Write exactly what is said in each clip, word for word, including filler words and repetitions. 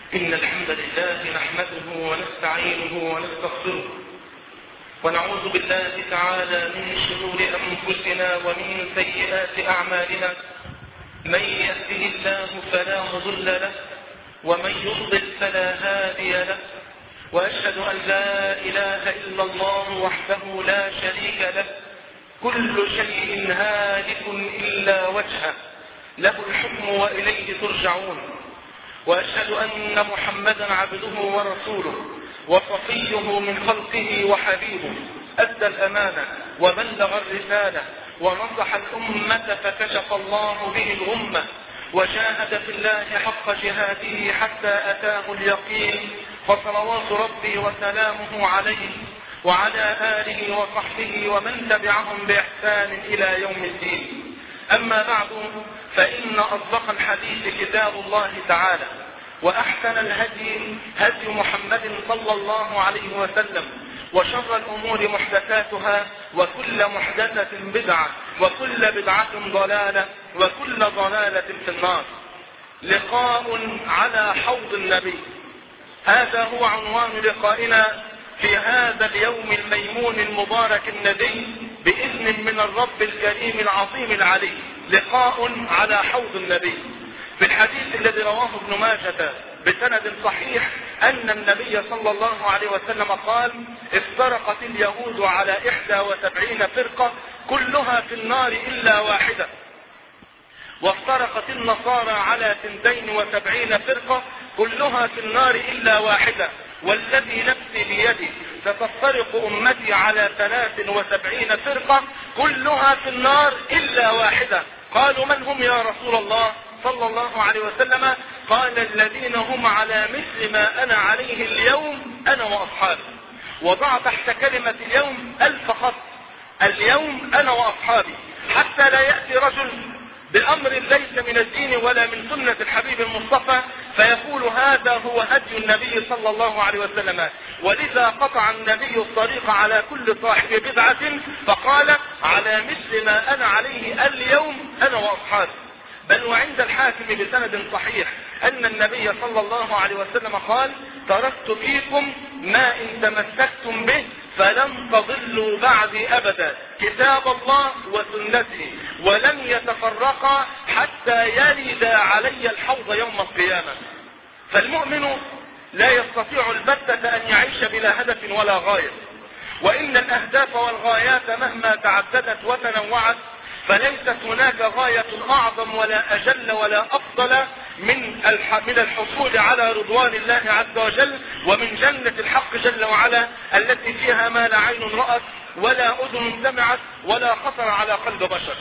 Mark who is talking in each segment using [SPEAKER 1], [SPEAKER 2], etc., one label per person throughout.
[SPEAKER 1] إن الحمد لله نحمده ونستعينه ونستغفره ونعوذ بالله تعالى من شرور أنفسنا ومن سيئات أعمالنا. من يهده الله فلا مضل له ومن يضلل فلا هادي له، وأشهد أن لا إله إلا الله وحده لا شريك له، كل شيء هالك إلا وجهه، له الحكم وإليه ترجعون. وأشهد أن محمدا عبده ورسوله وصفيه من خلقه وحبيبه، أدى الأمانة وبلغ الرسالة ونصح الأمة فكشف الله به الغمة، وجاهد في الله حق جهاده حتى أتاه اليقين، فصلوات ربي وسلامه عليه وعلى آله وصحبه ومن تبعهم بإحسان إلى يوم الدين. أما بعد، فإن أصدق الحديث كتاب الله تعالى، وأحسن الهدي هدي محمد صلى الله عليه وسلم، وشر الأمور محدثاتها، وكل محدثة بدعة، وكل بدعة ضلالة، وكل ضلالة في النار. لقاء على حوض النبي، هذا هو عنوان لقائنا في هذا اليوم الميمون المبارك النبي بإذن من الرب الكريم العظيم العلي. لقاء على حوض النبي. في الحديث الذي رواه ابن ماجه بسند صحيح أن النبي صلى الله عليه وسلم قال: افترقت اليهود على إحدى وسبعين فرقة كلها في النار إلا واحدة، وافترقت النصارى على ثنتين وسبعين فرقة كلها في النار إلا واحدة، والذي نفسي بيدي ستفترق أمتي على ثلاث وسبعين فرقة كلها في النار إلا واحدة. قالوا: من هم يا رسول الله صلى الله عليه وسلم؟ قال: الذين هم على مثل ما أنا عليه اليوم أنا وأصحابي. وضع تحت كلمة اليوم ألف خط، اليوم أنا وأصحابي، حتى لا يأتي رجل بأمر ليس من الدين ولا من سنة الحبيب المصطفى فيقول هذا هو هدي النبي صلى الله عليه وسلم. ولذا قطع النبي الطريق على كل صاحب بدعة فقال: على مثل ما أنا عليه اليوم أنا وأصحابي. بل وعند الحاكم بسند صحيح أن النبي صلى الله عليه وسلم قال: تركت فيكم ما إن تمسكتم به فلن تضلوا بعدي أبدا، كتاب الله وسنتي، ولن يتفرقا حتى يرد علي الحوض يوم القيامة. فالمؤمن لا يستطيع البتة أن يعيش بلا هدف ولا غاية، وإن الأهداف والغايات مهما تعددت وتنوعت فليست هناك غاية أعظم ولا أجل ولا أفضل من من الحصول على رضوان الله عز وجل ومن جنة الحق جل وعلا، التي فيها ما لا عين رأت ولا أذن سمعت ولا خطر على قلب بشر.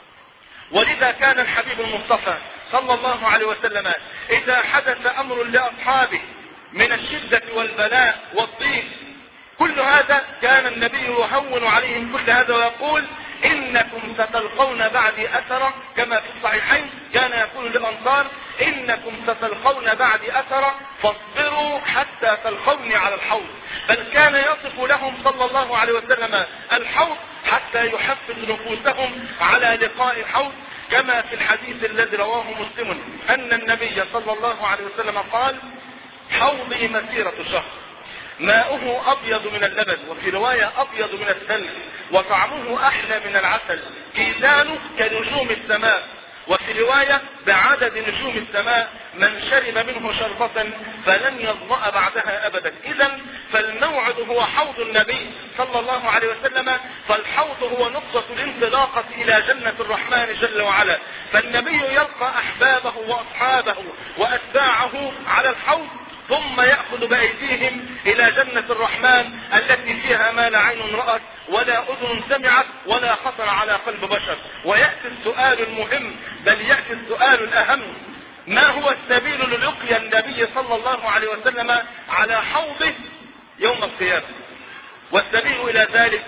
[SPEAKER 1] ولذا كان الحبيب المصطفى صلى الله عليه وسلم إذا حدث أمر لأصحابه من الشدة والبلاء والضيق، كل هذا كان النبي يهون عليهم كل هذا ويقول: إنكم ستلقون بعدي أثرا، كما في الصحيحين كان يقول للأنصار: إنكم ستلقون بعدي أثرا فاصبروا حتى تلقوني على الحوض. بل كان يصف لهم صلى الله عليه وسلم الحوض حتى يحفز نفوسهم على لقاء الحوض، كما في الحديث الذي رواه مسلم أن النبي صلى الله عليه وسلم قال: حوضي مسيرة شهر، ماؤه أبيض من اللبن، وفي رواية أبيض من الثلج، وطعمه أحلى من العسل، كيزانه كنجوم السماء، وفي رواية بعدد نجوم السماء، من شرب منه شربة فلن يظمأ بعدها أبدا. إذن فالموعد هو حوض النبي صلى الله عليه وسلم، فالحوض هو نقطة الانطلاقة إلى جنة الرحمن جل وعلا. فالنبي يلقى أحبابه وأصحابه وأتباعه على الحوض، ثم يأخذ بأيديهم إلى جنة الرحمن التي فيها ما لا عين رأت ولا أذن سمعت ولا خطر على قلب بشر. ويأتي السؤال المهم، بل يأتي السؤال الأهم: ما هو السبيل للقيا النبي صلى الله عليه وسلم على حوضه يوم القيامة؟ والسبيل إلى ذلك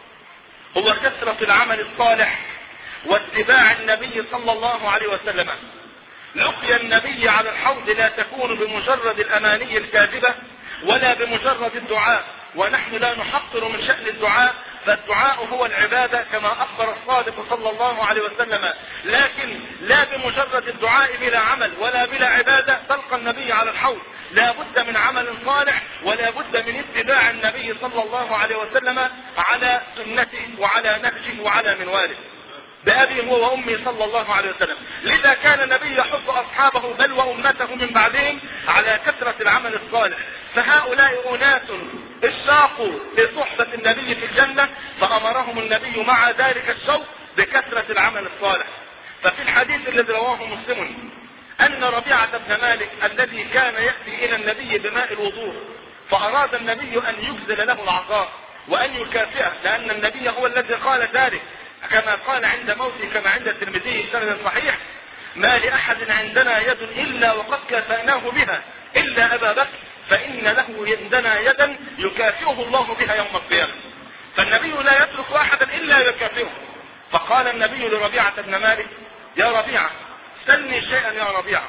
[SPEAKER 1] هو كثرة العمل الصالح واتباع النبي صلى الله عليه وسلم. لقيا النبي على الحوض لا تكون بمجرد الأماني الكاذبة ولا بمجرد الدعاء، ونحن لا نحقر من شأن الدعاء، فالدعاء هو العبادة كما أخبر الصادق صلى الله عليه وسلم. لكن لا بمجرد الدعاء بلا عمل ولا بلا عبادة تلقى النبي على الحوض، لا بد من عمل صالح، ولا بد من اتباع النبي صلى الله عليه وسلم على سنته وعلى نهجه وعلى منواله بأبي هو وأمي صلى الله عليه وسلم. لذا كان النبي يحث أصحابه بل وأمته من بعدهم على كثرة العمل الصالح. فهؤلاء أناس اشتاقوا لصحبة النبي في الجنة، فأمرهم النبي مع ذلك الشوق بكثرة العمل الصالح. ففي الحديث الذي رواه مسلم أن ربيعة بن مالك الذي كان يأتي إلى النبي بماء الوضوء، فأراد النبي أن يجزل له العطاء وأن يكافئه، لأن النبي هو الذي قال ذلك كما قال عند موته كما عند الترمذي بسند صحيح: ما لأحد عندنا يد إلا وقد كافأناه بها إلا أبا بكر فإن له عندنا يدا يكافئه الله بها يوم القيامة. فالنبي لا يترك أحدا إلا يكافئه. فقال النبي لربيعة بن مالك: يا ربيعة سلني شيئا يا ربيعة.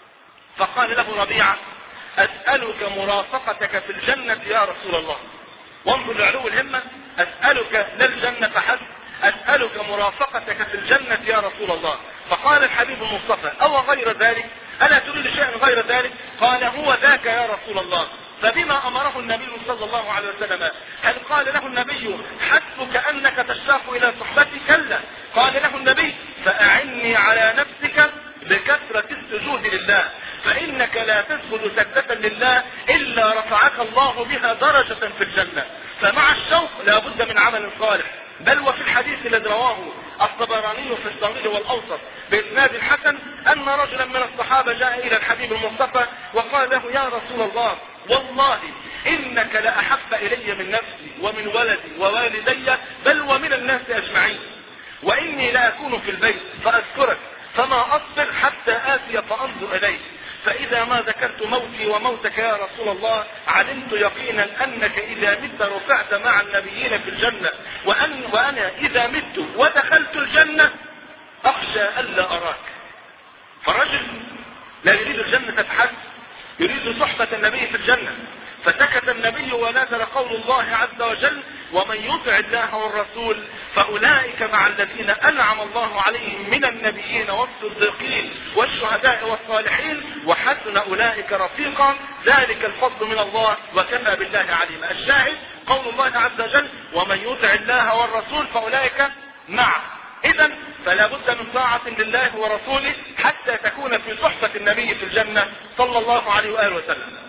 [SPEAKER 1] فقال له ربيعة: أسألك مرافقتك في الجنة يا رسول الله. وانظر لعلو الهمة، أسألك لا الجنة حسب، أسألك مرافقتك في الجنة يا رسول الله. فقال الحبيب المصطفى: أو غير ذلك؟ ألا تريد شيئا غير ذلك؟ قال: هو ذاك يا رسول الله. فبما أمره النبي صلى الله عليه وسلم؟ هل قال له النبي: حسبك أنك تشتاق إلى صحبتي؟ كلا، قال له النبي: فأعني على نفسك بكثرة السجود لله، فإنك لا تسجد سجدة لله إلا رفعك الله بها درجة في الجنة. فمع الشوق لا بد من عمل صالح. بل وفي الحديث الذي رواه الطبراني في الصغير والأوسط بإسناد حسن أن رجلا من الصحابة جاء إلى الحبيب المصطفى وقال له: يا رسول الله، والله إنك لأحب إلي من نفسي ومن ولدي ووالدي بل ومن الناس أجمعين، وإني لأكون في البيت فأذكرك فما أصبر حتى آتي فأنظر إليك، فإذا ما ذكرت موتي وموتك يا رسول الله علمت يقينا أنك إذا مت رفعت مع النبيين في الجنة، وأن وأنا إذا مت ودخلت الجنة أخشى ألا أراك. فالرجل لا يريد الجنة تحت، يريد صحبة النبي في الجنة. فسكت النبي ونزل قول الله عز وجل: ومن يطع الله والرسول فأولئك مع الذين أنعم الله عليهم من النبيين والصديقين والشهداء والصالحين وحسن أولئك رفيقا ذلك الفضل من الله وكفى بالله عليما. الشاهد قول الله عز وجل: ومن يطع الله والرسول فأولئك مع. إذن فلا بد من طاعة لله ورسوله حتى تكون في صحبة النبي في الجنة صلى الله عليه وآله وسلم.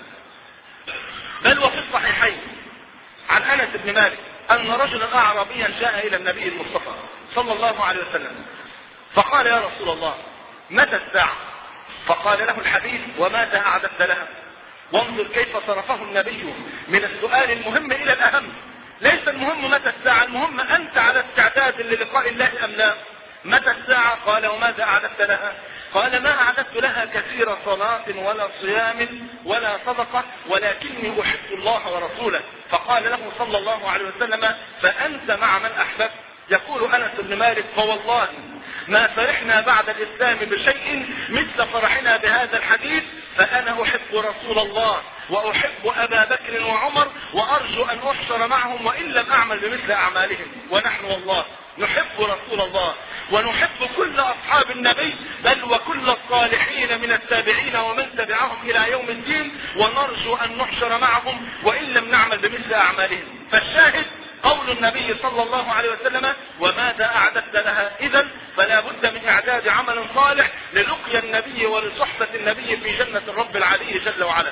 [SPEAKER 1] بل وفي الصحيحين عن أنس بن مالك أن رجلا أعرابيا جاء إلى النبي المصطفى صلى الله عليه وسلم فقال: يا رسول الله، متى الساعة؟ فقال له الحبيب: وماذا أعددت لها؟ وانظر كيف صرفه النبي من السؤال المهم إلى الأهم. ليس المهم متى الساعة، المهم أنت على استعداد للقاء الله أم لا. متى الساعة؟ قال: وماذا أعددت لها؟ قال: ما أعددت لها كثير صلاة ولا صيام ولا صدقة، ولكني أحب الله ورسوله. فقال له صلى الله عليه وسلم: فأنت مع من أحببت. يقول أنس بن مالك: فوالله ما فرحنا بعد الإسلام بشيء مثل فرحنا بهذا الحديث، فأنا أحب رسول الله وأحب أبا بكر وعمر وأرجو أن أحشر معهم وإن لم أعمل بمثل أعمالهم. ونحن والله نحب رسول الله ونحب كل أصحاب النبي بل وكل الصالحين من التابعين ومن تبعهم إلى يوم الدين، ونرجو أن نحشر معهم وإن لم نعمل بمثل أعمالهم. فالشاهد قول النبي صلى الله عليه وسلم: وماذا أعددت لها؟ إذن فلا بد من إعداد عمل صالح للقيا النبي ولصحبة النبي في جنة الرب العلي جل وعلا.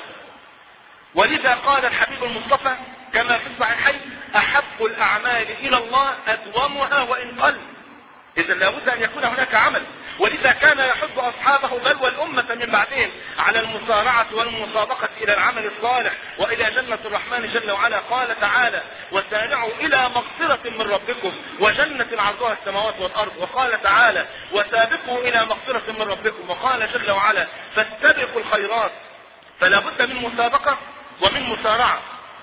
[SPEAKER 1] ولذا قال الحبيب المصطفى كما في الصحيحين: أحب الأعمال إلى الله أدومها وإن قل. إذا لابد أن يكون هناك عمل. ولذا كان يحث أصحابه بل والأمة من بعدهم على المسارعة والمسابقة إلى العمل الصالح وإلى جنة الرحمن جل وعلا. قال تعالى: وسارعوا إلى مغفرة من ربكم وجنة عرضها السماوات والأرض. وقال تعالى: وسابقوا إلى مغفرة من ربكم. وقال جل وعلا: فاستبقوا الخيرات. فلا بد من مسابقة ومن مسارعة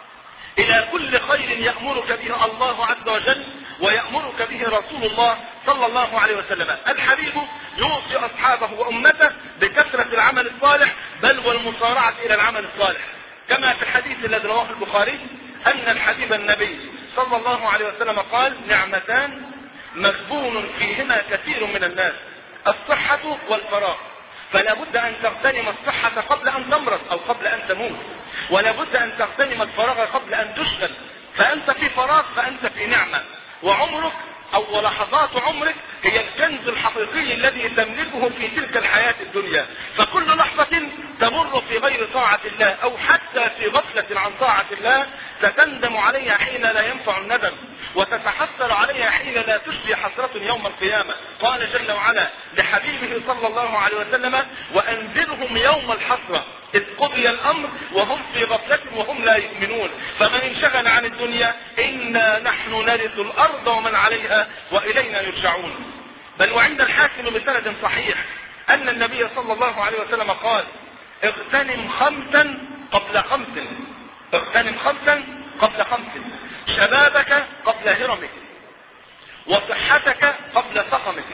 [SPEAKER 1] إلى كل خير يأمرك به الله عز وجل ويأمرك به رسول الله صلى الله عليه وسلم. الحبيب يوصي أصحابه وأمته بكثرة العمل الصالح بل والمسارعة إلى العمل الصالح، كما في الحديث الذي رواه البخاري أن الحبيب النبي صلى الله عليه وسلم قال: نعمتان مغبون فيهما كثير من الناس، الصحة والفراغ، فلا بد أن تغتنم الصحة قبل أن تمرض أو قبل أن تموت، ولا بد أن تغتنم الفراغ قبل أن تشغل. فأنت في فراغ فأنت في نعمة، وعمرك أو لحظات عمرك هي الكنز الحقيقي الذي تملكه في تلك الحياة الدنيا. فكل لحظة تمر في غير طاعة الله أو حتى في غفلة عن طاعة الله ستندم عليها حين لا ينفع الندم، وتتحسر عليها حين لا تشفي حسرة يوم القيامة. قال جل وعلا لحبيبه صلى الله عليه وسلم: وأنذرهم يوم الحسرة إذ قضي الأمر وهم في غفلة وهم لا يؤمنون. فمن انشغل عن الدنيا إنا نحن نرث الأرض ومن عليها وإلينا يرجعون. بل وعند الحاكم بسند صحيح أن النبي صلى الله عليه وسلم قال: اغتنم خمسا قبل خمس، اغتنم خمسا قبل خمس، شبابك قبل هرمك، وصحتك قبل سقمك،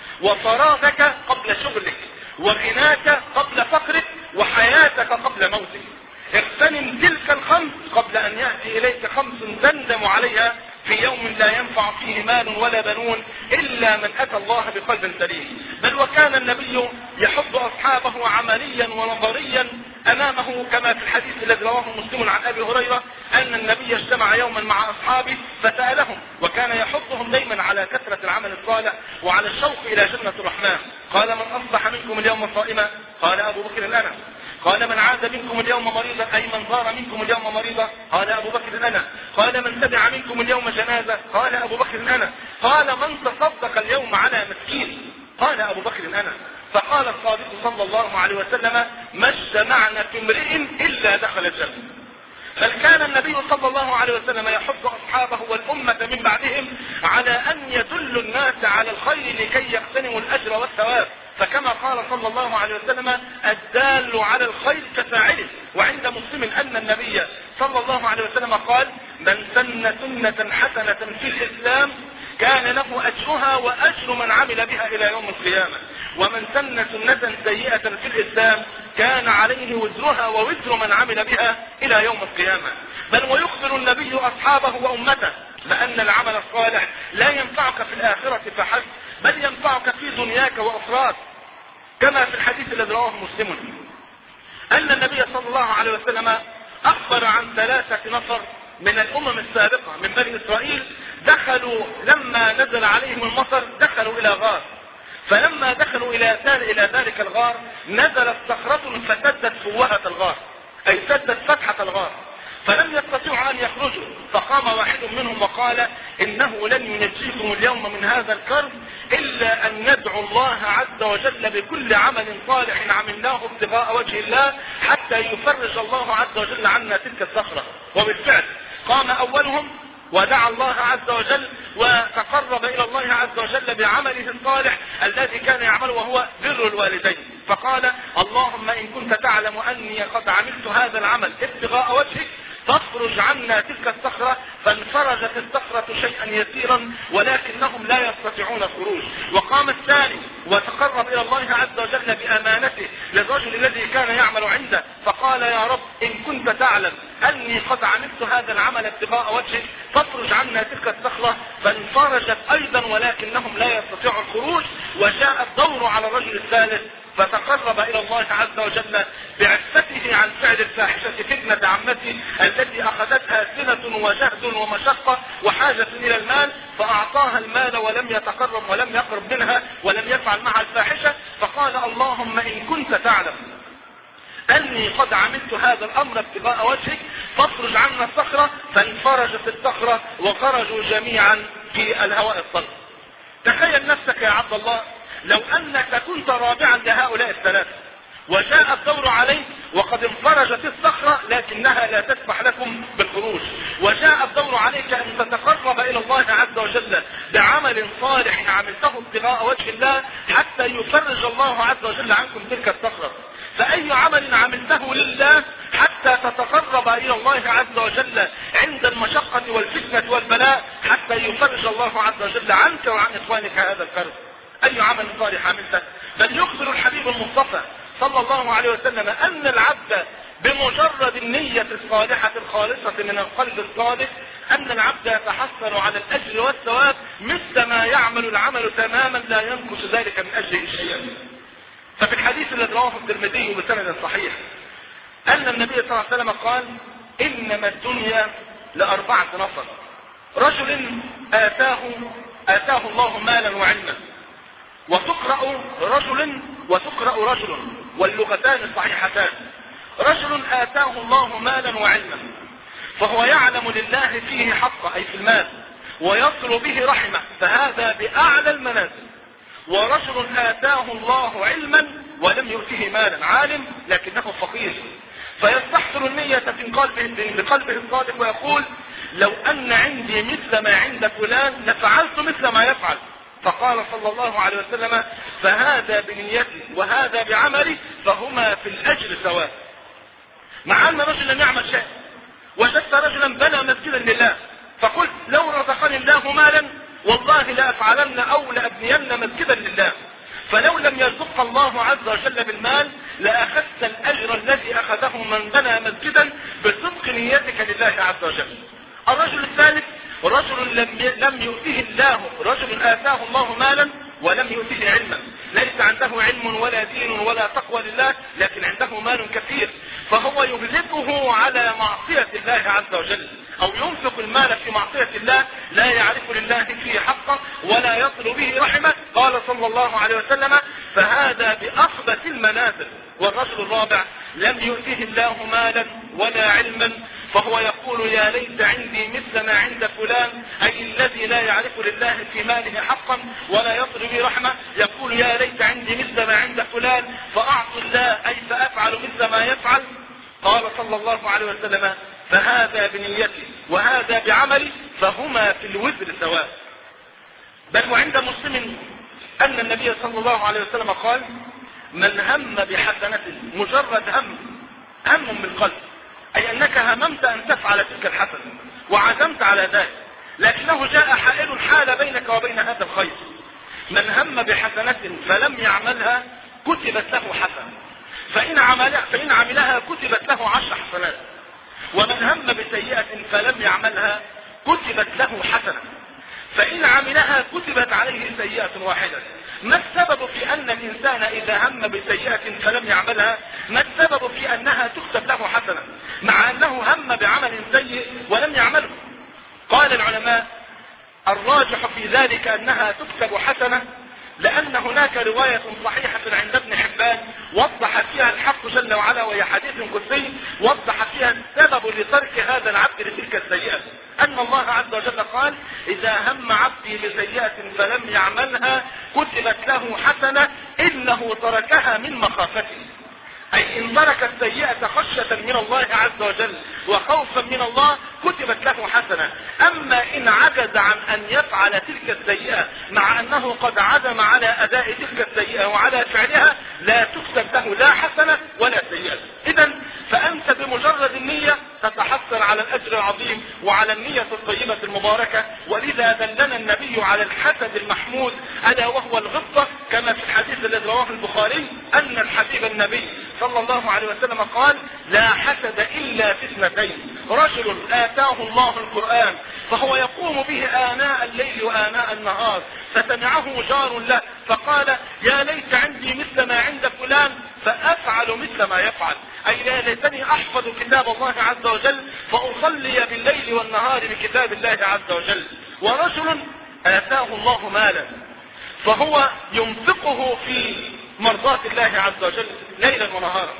[SPEAKER 1] وفراغك قبل شغلك، وغناك قبل فقرك، وحياتك قبل موتك. اغتنم تلك الخمس قبل أن يأتي إليك خمس تندم عليها في يوم لا ينفع فيه مال ولا بنون إلا من أتى الله بقلب سليم. بل وكان النبي يحض أصحابه عمليا ونظريا أمامه، كما في الحديث الذي رواه مسلم عن أبي هريرة أن النبي اجتمع يوما مع أصحابه فسألهم، وكان يحضهم دائما على كثرة العمل الصالح وعلى الشوق إلى جنة الرحمن. قال: من أصبح منكم اليوم صائما؟ قال أبو بكر: أنا. قال: من عاد منكم اليوم مريضا، أي من زار منكم اليوم مريضا؟ قال أبو بكر: أنا. قال: من تبع منكم اليوم جنازة؟ قال أبو بكر: أنا. قال: من تصدق اليوم على مسكين؟ قال أبو بكر: أنا. فقال الصادق صلى الله عليه وسلم: ما اجتمعنا في امرئ إلا دخل الجنة. بل كان النبي صلى الله عليه وسلم يحض أصحابه والأمة من بعدهم على أن يدل الناس على الخير لكي يغتنموا الأجر والثواب. فكما قال صلى الله عليه وسلم: الدال على الخير كفاعله. وعند مسلم أن النبي صلى الله عليه وسلم قال: من سن سنة حسنة في الإسلام كان له أجرها وأجر من عمل بها إلى يوم القيامة، ومن سن سنة سيئة في الإسلام كان عليه وزرها ووزر من عمل بها إلى يوم القيامة. بل ويخبر النبي أصحابه وأمته بأن العمل الصالح لا ينفعك في الآخرة فحسب، بل ينفعك في دنياك وأخراك، كما في الحديث الذي رواه مسلم أن النبي صلى الله عليه وسلم أخبر عن ثلاثة نفر من الأمم السابقة من بني إسرائيل دخلوا لما نزل عليهم المطر دخلوا إلى غار، فلما دخلوا إلى إلى ذلك الغار نزلت صخرة فسدت فوهة الغار، أي سدت فتحة الغار، فلم يستطيعوا أن يخرجوا. فقام واحد منهم وقال: إنه لن ينجيكم اليوم من هذا الكرب إلا أن ندعو الله عز وجل بكل عمل صالح عملناه ابتغاء وجه الله حتى يفرج الله عز وجل عنا تلك الصخرة. وبالفعل قام أولهم ودعا الله عز وجل وتقرب إلى الله عز وجل بعمله الصالح الذي كان يعمله وهو بر الوالدين، فقال: اللهم إن كنت تعلم أني قد عملت هذا العمل ابتغاء وجهك فافرج عنا تلك الصخرة. فانفرجت الصخرة شيئا يسيرا ولكنهم لا يستطيعون الخروج. وقام الثاني وتقرب إلى الله عز وجل بأمانته للرجل الذي كان يعمل عنده، فقال: يا رب إن كنت تعلم أني قد عملت هذا العمل ابتغاء وجهك فافرج عنا تلك الصخرة. فانفرجت أيضا ولكنهم لا يستطيعوا الخروج. وجاء الدور على الرجل الثالث فتقرب إلى الله عز وجل بعفته عن فعل الفاحشة في ابنة عمته التي أخذتها سنة وجهد ومشقة وحاجة إلى المال، فأعطاها المال ولم يتقرب ولم يقرب منها ولم يفعل معها الفاحشة. فقال: اللهم إن كنت تعلم أني قد عملت هذا الأمر ابتغاء وجهك فافرج عنا الصخرة. فانفرجت الصخرة وخرجوا جميعا في الهواء الطلق. تخيل نفسك يا عبد الله لو أنك كنت رابعا لهؤلاء الثلاثة وجاء الدور عليك وقد انفرجت الصخرة لكنها لا تسمح لكم بالخروج، وجاء الدور عليك أن تتقرب إلى الله عز وجل بعمل صالح عملته ابتغاء وجه الله حتى يفرج الله عز وجل عنكم تلك الصخرة. فأي عمل عملته لله حتى تتقرب إلى الله عز وجل عند المشقة والفتنة والبلاء حتى يفرج الله عز وجل عنك وعن إخوانك هذا الكرب؟ أي عمل صالح عملته؟ بل يخبر الحبيب المصطفى صلى الله عليه وسلم أن العبد بمجرد النية الصالحة الخالصة من القلب الصادق أن العبد يتحصل على الأجر والثواب مثل ما يعمل العمل تماما لا ينقص ذلك من أجره شيئا. ففي الحديث الذي رواه رواه الترمذي بسند صحيح أن النبي صلى الله عليه وسلم قال: إنما الدنيا لأربعة نفر: رجل آتاه آتاه الله مالا وعلما، وتقرأ رجل وتقرأ رجل، واللغتان صحيحتان. رجل آتاه الله مالا وعلما فهو يعلم لله فيه حقه أي في المال ويصل به رحمه، فهذا بأعلى المنازل. ورجل آتاه الله علما ولم يؤته مالا، عالم لكنه فقير، فيستحضر النية في قلبه بقلبه الصادق ويقول: لو أن عندي مثل ما عند فلان لفعلت مثل ما يفعل. فقال صلى الله عليه وسلم: فهذا بنيتي وهذا بعملي فهما في الأجر سواء. مع أن رجلا لم يعمل شيء، وجدت رجلا بنى مسجدا لله، فقلت: لو رزقني الله مالا والله لأفعلن أو لأبنين مسجدا لله. فلو لم يرزقك الله عز وجل بالمال لأخذت الأجر الذي أخذه من بنى مسجدا بصدق نيتك لله عز وجل. الرجل الثالث: رجل لم لم يؤته الله رجل آتاه الله مالا ولم يؤته علما، ليس عنده علم ولا دين ولا تقوى لله، لكن عنده مال كثير، فهو يهلكه على معصية الله عز وجل، أو ينفق المال في معصية الله، لا يعرف لله فيه حقه ولا يصل به رحمه. قال صلى الله عليه وسلم: فهذا بأخبث المنازل. والرجل الرابع: لم يؤته الله مالا ولا علما فهو يقول: يا ليت عندي مثل ما عند فلان، أي الذي لا يعرف لله في ماله حقا ولا يصل به رحمه، يقول: يا ليت عندي مثل ما عند فلان فأعطي الله، أي فأفعل مثل ما يفعل. قال صلى الله عليه وسلم: فهذا بنيتي وهذا بعملي فهما في الوزر سواء. بل وعند مسلم أن النبي صلى الله عليه وسلم قال: من هم بحسنة، مجرد هم هم من القلب، أي أنك هممت أن تفعل تلك الحسنة وعزمت على ذلك، لكنه جاء حائل حال بينك وبين هذا الخير. من هم بحسنة فلم يعملها كتبت له حسنة، فإن عملها, فإن عملها كتبت له عشر حسنات. ومن هم بسيئة فلم يعملها كتبت له حسنة، فإن عملها كتبت عليه سيئة واحدة. ما السبب في أن الإنسان إذا هم بسيئة فلم يعملها، ما السبب في أنها تكتب له حسنة مع أنه هم بعمل سيء ولم يعمله؟ قال العلماء: الراجح في ذلك أنها تكتب حسنة لأن هناك رواية صحيحة عند ابن حبان وضح فيها الحق جل وعلا، وهي حديث قدسي، وضح فيها السبب لترك هذا العبد لتلك السيئة، أن الله عز وجل قال: إذا هم عبدي بسيئة فلم يعملها كتبت له حسنة إنه تركها من مخافته، أي إن ترك السيئة خشية من الله عز وجل وخوفا من الله كتبت له حسنة. أما إن عجز عن أن يفعل تلك السيئة مع أنه قد عزم على أداء تلك السيئة وعلى فعلها لا تكتب له لا حسنة ولا سيئة. إذا فأنت بمجرد النية تتحصل على الأجر العظيم وعلى النية الطيبة المباركة. ولذا دلنا النبي على الحسد المحمود ألا وهو الغبطة، كما في الحديث الذي رواه البخاري أن الحبيب النبي صلى الله عليه وسلم قال: لا حسد إلا في اثنتين: رجل آتاه الله القرآن فهو يقوم به آناء الليل وآناء النهار فسمعه جار له فقال: يا ليت عندي مثل ما عند فلان فأفعل مثل ما يفعل، أي لا ليتني أحفظ كتاب الله عز وجل فأصلي بالليل والنهار بكتاب الله عز وجل. ورجل آتاه الله مالا فهو ينفقه في مرضاة الله عز وجل ليلا ونهارا،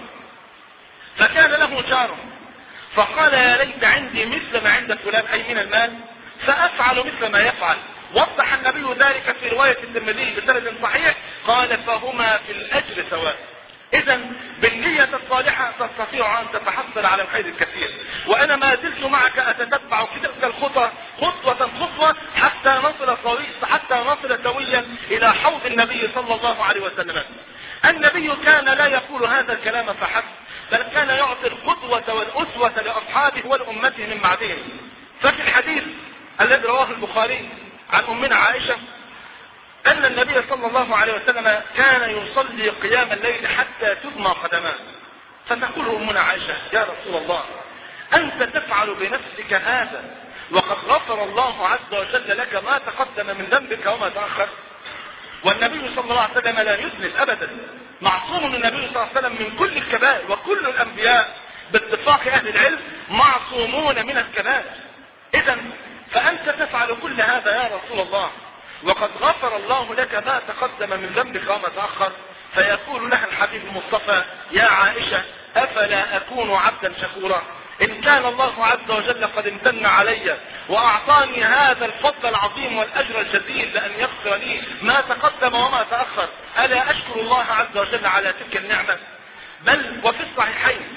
[SPEAKER 1] فكان له جار فقال: يا ليت عندي مثل ما عند فلان، أي من المال، فأفعل مثل ما يفعل. وضح النبي ذلك في رواية الترمذي بسند صحيح، قال: فهما في الأجر سواء. إذا بالنية الصالحة تستطيع أن تتحصل على الخير الكثير. وأنا ما زلت معك أتتبع في تلك الخطى خطوة خطوة حتى نصل طريق حتى نصل سويا إلى حوض النبي صلى الله عليه وسلم. النبي كان لا يقول هذا الكلام فحسب، بل كان يعطي القدوة والأسوة لأصحابه ولأمته من بعدهم. ففي الحديث الذي رواه البخاري عن أمنا عائشة أن النبي صلى الله عليه وسلم كان يصلي قيام الليل حتى تدمى قدماه، فتقول أمنا عائشة: يا رسول الله، أنت تفعل بنفسك هذا وقد غفر الله عز وجل لك ما تقدم من ذنبك وما تأخر؟ والنبي صلى الله عليه وسلم لا يذنب أبدا، معصوم صوم النبي صلى الله عليه وسلم من كل الكبائر، وكل الأنبياء باتفاق أهل العلم معصومون من الكبائر. إذا فأنت تفعل كل هذا يا رسول الله وقد غفر الله لك ما تقدم من ذنبك وما تأخر. فيقول لها الحبيب المصطفى: يا عائشة أفلا أكون عبدا شكورا؟ إن كان الله عز وجل قد امتن علي وأعطاني هذا الفضل العظيم والأجر الجزيل لأن يغفر لي ما تقدم وما تأخر، ألا أشكر الله عز وجل على تلك النعمة؟ بل وفي الصحيحين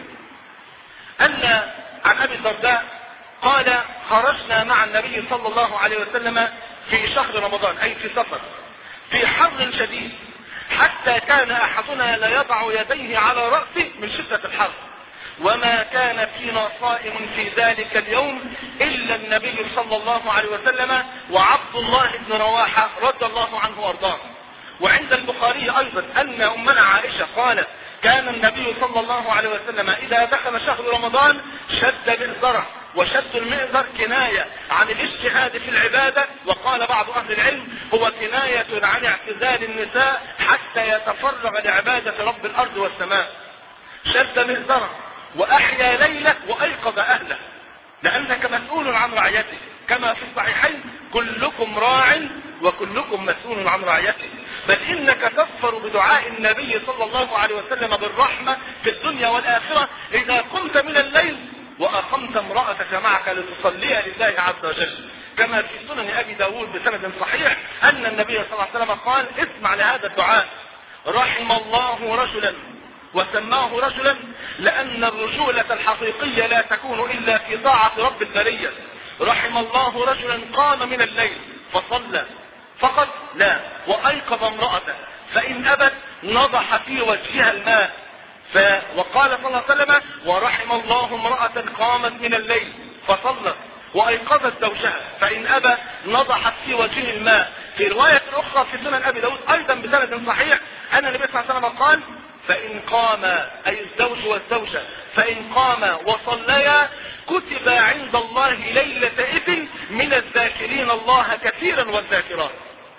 [SPEAKER 1] أن عن أبي الدرداء قال: خرجنا مع النبي صلى الله عليه وسلم في شهر رمضان، أي في سفر، في حر شديد، حتى كان أحدنا لا يضع يديه على رأسه من شدة الحر، وما كان فينا صائم في ذلك اليوم إلا النبي صلى الله عليه وسلم وعبد الله بن رواحة رضي الله عنه وارضاه. وعند البخاري أيضا أن أمنا عائشة قالت: كان النبي صلى الله عليه وسلم إذا دخل شهر رمضان شد مئزره، وشد المئزر كناية عن الاجتهاد في العبادة، وقال بعض أهل العلم هو كناية عن اعتزال النساء حتى يتفرغ لعبادة رب الأرض والسماء. شد مئزره وأحيا ليلة وأيقظ أهله، لأنك مسؤول عن رعيته، كما في الصحيحين: كلكم راع وكلكم مسؤول عن رعيته. بل إنك تظفر بدعاء النبي صلى الله عليه وسلم بالرحمة في الدنيا والآخرة إذا قمت من الليل وأقمت امرأتك معك لتصلي لله عز وجل، كما في سنن أبي داود بسند صحيح أن النبي صلى الله عليه وسلم قال: اسمع لهذا الدعاء: رحم الله رجلا، وسماه رجلا لأن الرجولة الحقيقية لا تكون إلا في طاعة رب البرية. رحم الله رجلا قام من الليل فصلى فقط لا، وأيقظ امرأته، فإن أبت نضح في وجهها الماء. ف... وقال صلى الله عليه وسلم: ورحم الله امرأة قامت من الليل فصلت وأيقظت زوجها، فإن أبى نضحت في وجهه الماء. في رواية أخرى في سنن أبي داود أيضا بسند صحيح أن النبي صلى الله عليه وسلم قال: فإن قام، أي الزوج والزوجة، فإن قام وصليا كتب عند الله ليلة إذن من الذاكرين الله كثيرا والذاكرات.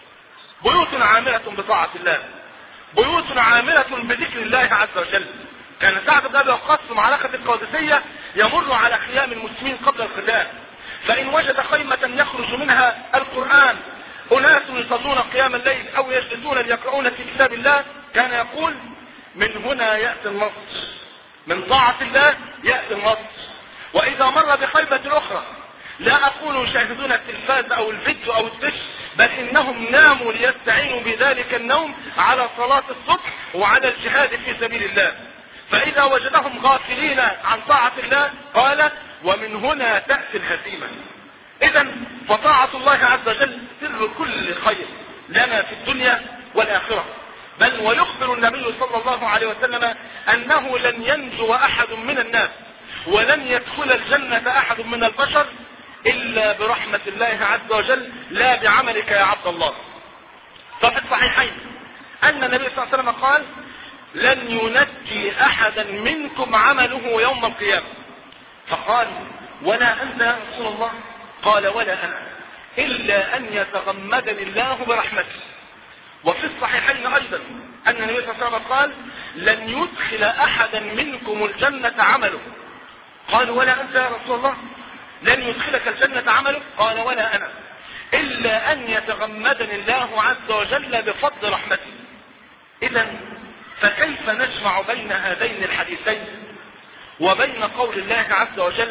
[SPEAKER 1] بيوت عاملة بطاعة الله، بيوت عاملة بذكر الله عز وجل. كان سعد بن أبي وقاص في معركة القادسية يمر على خيام المسلمين قبل القتال، فإن وجد خيمة يخرج منها القرآن، أناس يصلون قيام الليل أو يجلسون ليقرؤون في كتاب الله، كان يقول: من هنا يأتي النصر، من طاعة الله يأتي النصر. وإذا مر بخيمة أخرى، لا أقول يشاهدون التلفاز أو الفيديو أو الدش، بل إنهم ناموا ليستعينوا بذلك النوم على صلاة الصبح وعلى الجهاد في سبيل الله، فإذا وجدهم غافلين عن طاعة الله قال: ومن هنا تأتي الهزيمة. إذا فطاعة الله عز وجل سر كل خير لنا في الدنيا والآخرة. بل ويخبر النبي صلى الله عليه وسلم أنه لن ينجو أحد من الناس ولن يدخل الجنة أحد من البشر إلا برحمة الله عز وجل، لا بعملك يا عبد الله. ففي الصحيحين أن النبي صلى الله عليه وسلم قال: لن ينجي أحدا منكم عمله يوم القيامة. فقال: ولا أنت يا رسول الله؟ قال: ولا أنا، إلا أن يتغمدني الله برحمته. وفي الصحيحين أيضا أن النبي صلى الله عليه وسلم قال: لن يدخل أحدا منكم الجنة عمله. قالوا: ولا أنت يا رسول الله؟ لن يدخلك الجنة عمله؟ قال: ولا أنا، إلا أن يتغمدني الله عز وجل بفضل رحمته. إذا فكيف نجمع بين هذين الحديثين وبين قول الله عز وجل: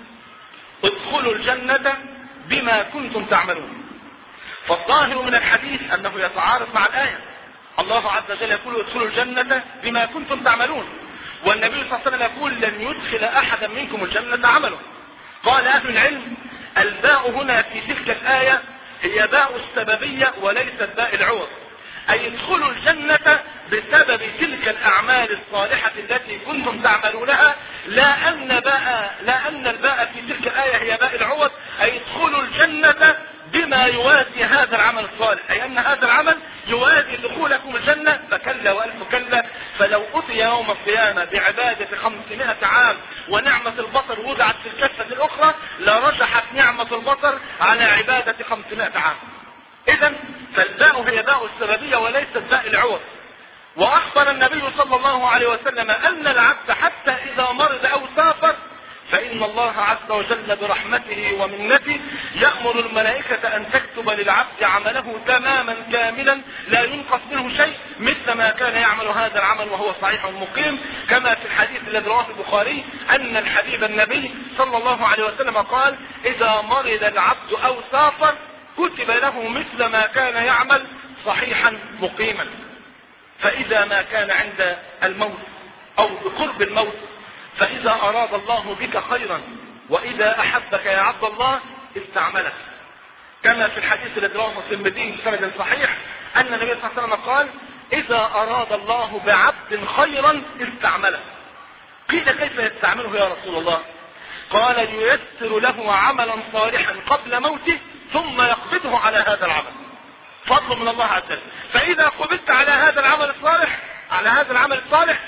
[SPEAKER 1] ادخلوا الجنة بما كنتم تعملون؟ فالظاهر من الحديث أنه يتعارض مع الآية. الله عز وجل يقول: ادخلوا الجنة بما كنتم تعملون، والنبي صلى الله عليه وسلم يقول: لن يدخل أحدا منكم الجنة عمله. قال أهل العلم: الباء هنا في تلك الآية هي باء السببية وليست باء العوض، أي ادخلوا الجنة بسبب تلك الأعمال الصالحة التي كنتم تعملونها، لا أن باء لا أن الباء في تلك الآية هي باء العوض، أي ادخلوا الجنة بما يوازي هذا العمل الصالح، أي أن هذا العمل يوازي دخولكم الجنة. فكلا وألف كلا، فلو أتي يوم القيامة بعبادة خمسمائة عام ونعمة البصر وضعت في الكفة الأخرى لرجحت نعمة البصر على عبادة خمسمائة عام. إذا فالباء هي باء السببية وليست باء العوض. وأخبر النبي صلى الله الله عليه وسلم أن العبد حتى إذا مرض أو سافر فإن الله عز وجل برحمته ومنته يأمر الملائكة أن تكتب للعبد عمله تماما كاملا لا ينقص منه شيء مثل ما كان يعمل هذا العمل وهو صحيح مقيم، كما في الحديث الذي رواه البخاري أن الحبيب النبي صلى الله عليه وسلم قال: إذا مرض العبد أو سافر كتب له مثل ما كان يعمل صحيحا مقيما. فإذا ما كان عند الموت أو بقرب الموت فإذا أراد الله بك خيرا وإذا أحبك يا عبد الله استعملك، كما في الحديث الذي رواه الترمذي بسند صحيح أن النبي صلى الله عليه وسلم قال: إذا أراد الله بعبد خيرا استعمله. قيل: كيف يستعمله يا رسول الله؟ قال: ييسر له عملا صالحا قبل موته ثم يقبضه على هذا العمل، فضل من الله عز وجل. فإذا قبضت على هذا العمل الصالح على هذا العمل الصالح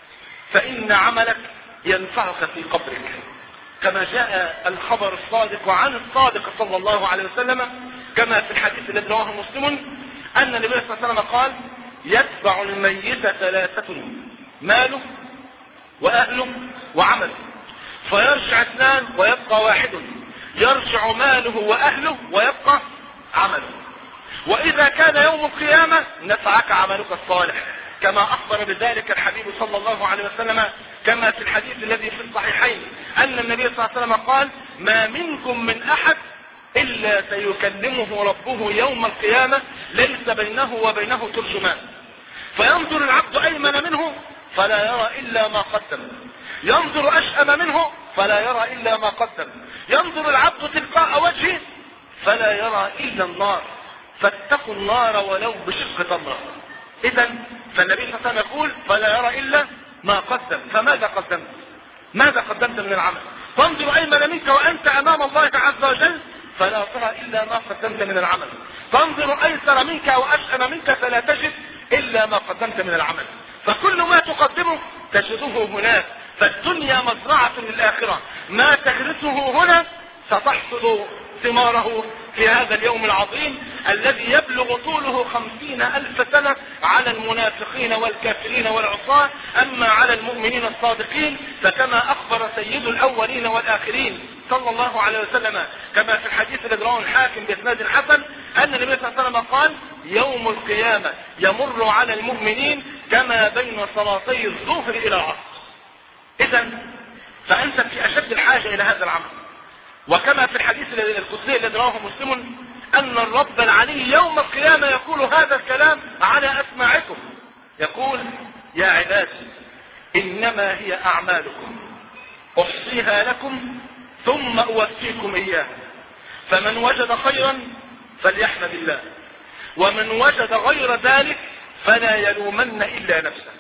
[SPEAKER 1] فإن عملك ينفعك في قبرك، كما جاء الخبر الصادق عن الصادق صلى الله عليه وسلم كما في الحديث الذي رواه مسلم أن النبي صلى الله عليه وسلم قال: يتبع الميت ثلاثة: ماله وأهله وعمله، فيرجع اثنان ويبقى واحد، يرجع ماله وأهله ويبقى عمله. وإذا كان يوم القيامة نفعك عملك الصالح، كما أخبر بذلك الحبيب صلى الله عليه وسلم كما في الحديث الذي في الصحيحين أن النبي صلى الله عليه وسلم قال: ما منكم من أحد إلا سيكلمه ربه يوم القيامة ليس بينه وبينه ترجمان، فينظر العبد أيمن منه فلا يرى إلا ما قدم، ينظر أشأم منه فلا يرى إلا ما قدم، ينظر العبد تلقاء وجهه فلا يرى إلا النار، فاتقوا النار ولو بشق تمرة. إذا فالنبي صلى الله عليه وسلم يقول: فلا يرى إلا ما قدم. فماذا قدمت؟ ماذا قدمت من العمل؟ تنظر أيمن منك وأنت أمام الله عز وجل فلا ترى إلا ما قدمت من العمل، تنظر أيسر منك وأشأم منك فلا تجد إلا ما قدمت من العمل، فكل ما تقدمه تجده هناك. فالدنيا مزرعة للآخرة، ما تغرسه هنا ستحصد ثماره في هذا اليوم العظيم الذي يبلغ طوله خمسين ألف سنة على المنافقين والكافرين والعصاة. أما على المؤمنين الصادقين فكما أخبر سيد الأولين والآخرين صلى الله عليه وسلم كما في الحديث الذي رواه الحاكم بإسناد حسن أن النبي صلى الله عليه وسلم قال: يوم القيامة يمر على المؤمنين كما بين صلاتي الظهر إلى العصر. إذا فأنت في أشد الحاجة إلى هذا العمل. وكما في الحديث القدسي الذي رواه مسلم أن الرب العلي يوم القيامة يقول هذا الكلام على أسماعكم، يقول: يا عبادي إنما هي أعمالكم أحصيها لكم ثم أوفيكم إياها، فمن وجد خيرا فليحمد الله، ومن وجد غير ذلك فلا يلومن إلا نفسه.